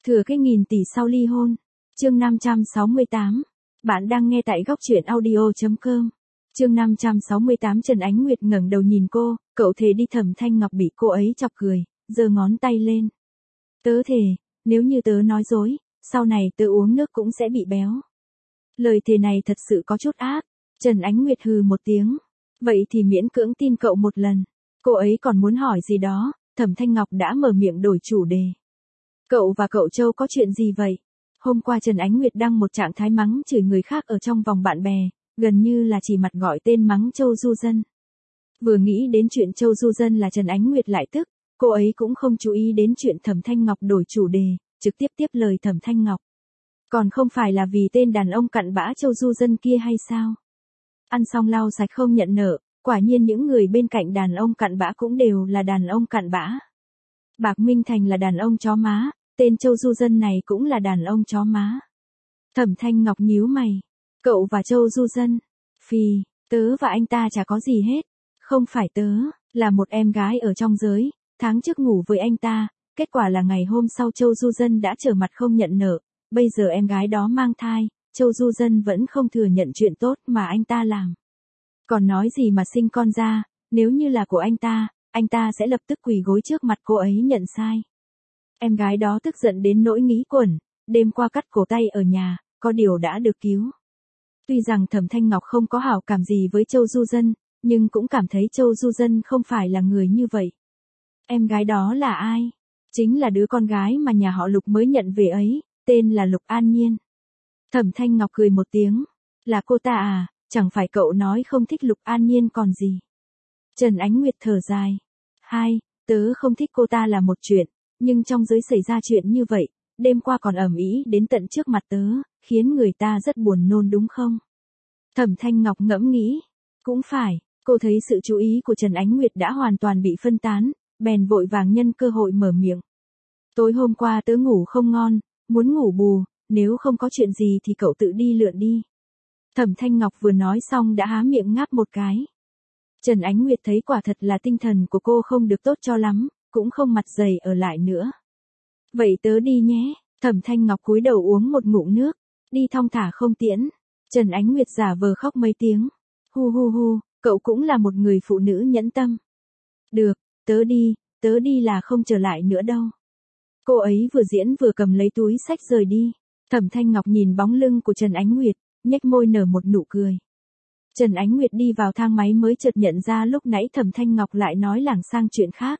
Thừa cái nghìn tỷ sau ly hôn. Chương 568. Bạn đang nghe tại góc truyện audio.com. Chương 568 Trần Ánh Nguyệt ngẩng đầu nhìn cô, cậu thề đi. Thẩm Thanh Ngọc bị cô ấy chọc cười, giơ ngón tay lên. Tớ thề, nếu như tớ nói dối, sau này tớ uống nước cũng sẽ bị béo. Lời thề này thật sự có chút ác. Trần Ánh Nguyệt hừ một tiếng. Vậy thì miễn cưỡng tin cậu một lần. Cô ấy còn muốn hỏi gì đó, Thẩm Thanh Ngọc đã mở miệng đổi chủ đề. Cậu và cậu Châu có chuyện gì vậy? Hôm qua Trần Ánh Nguyệt đăng một trạng thái mắng chửi người khác ở trong vòng bạn bè, gần như là chỉ mặt gọi tên mắng Châu Du Dân. Vừa nghĩ đến chuyện Châu Du Dân là Trần Ánh Nguyệt lại tức, cô ấy cũng không chú ý đến chuyện Thẩm Thanh Ngọc đổi chủ đề, trực tiếp tiếp lời Thẩm Thanh Ngọc. Còn không phải là vì tên đàn ông cặn bã Châu Du Dân kia hay sao? Ăn xong lau sạch không nhận nợ, quả nhiên những người bên cạnh đàn ông cặn bã cũng đều là đàn ông cặn bã. Bạc Minh Thành là đàn ông chó má, tên Châu Du Dân này cũng là đàn ông chó má. Thẩm Thanh Ngọc nhíu mày. Cậu và Châu Du Dân? Phì, tớ và anh ta chả có gì hết. Không phải tớ, là một em gái ở trong giới, tháng trước ngủ với anh ta, kết quả là ngày hôm sau Châu Du Dân đã trở mặt không nhận nợ, bây giờ em gái đó mang thai, Châu Du Dân vẫn không thừa nhận chuyện tốt mà anh ta làm. Còn nói gì mà sinh con ra, nếu như là của anh ta sẽ lập tức quỳ gối trước mặt cô ấy nhận sai. Em gái đó tức giận đến nỗi nghĩ quẩn, đêm qua cắt cổ tay ở nhà, có điều đã được cứu. Tuy rằng Thẩm Thanh Ngọc không có hảo cảm gì với Châu Du Dân, nhưng cũng cảm thấy Châu Du Dân không phải là người như vậy. Em gái đó là ai? Chính là đứa con gái mà nhà họ Lục mới nhận về ấy, tên là Lục An Nhiên. Thẩm Thanh Ngọc cười một tiếng. Là cô ta à, chẳng phải cậu nói không thích Lục An Nhiên còn gì. Trần Ánh Nguyệt thở dài. Tớ không thích cô ta là một chuyện, nhưng trong giới xảy ra chuyện như vậy, đêm qua còn ầm ĩ đến tận trước mặt tớ, khiến người ta rất buồn nôn đúng không? Thẩm Thanh Ngọc ngẫm nghĩ. Cũng phải, cô thấy sự chú ý của Trần Ánh Nguyệt đã hoàn toàn bị phân tán, bèn vội vàng nhân cơ hội mở miệng. Tối hôm qua tớ ngủ không ngon, muốn ngủ bù, nếu không có chuyện gì thì cậu tự đi lượn đi. Thẩm Thanh Ngọc vừa nói xong đã há miệng ngáp một cái. Trần Ánh Nguyệt thấy quả thật là tinh thần của cô không được tốt cho lắm, cũng không mặt dày ở lại nữa. Vậy tớ đi nhé. Thẩm Thanh Ngọc cúi đầu uống một ngụm nước, đi thong thả không tiễn. Trần Ánh Nguyệt giả vờ khóc mấy tiếng. Hu, cậu cũng là một người phụ nữ nhẫn tâm. Được, tớ đi là không trở lại nữa đâu. Cô ấy vừa diễn vừa cầm lấy túi xách rời đi. Thẩm Thanh Ngọc nhìn bóng lưng của Trần Ánh Nguyệt, nhếch môi nở một nụ cười. Trần Ánh Nguyệt đi vào thang máy mới chợt nhận ra lúc nãy Thẩm Thanh Ngọc lại nói lảng sang chuyện khác.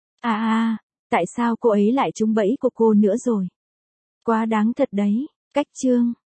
Tại sao cô ấy lại trúng bẫy của cô nữa rồi? Quá đáng thật đấy. Cách chương.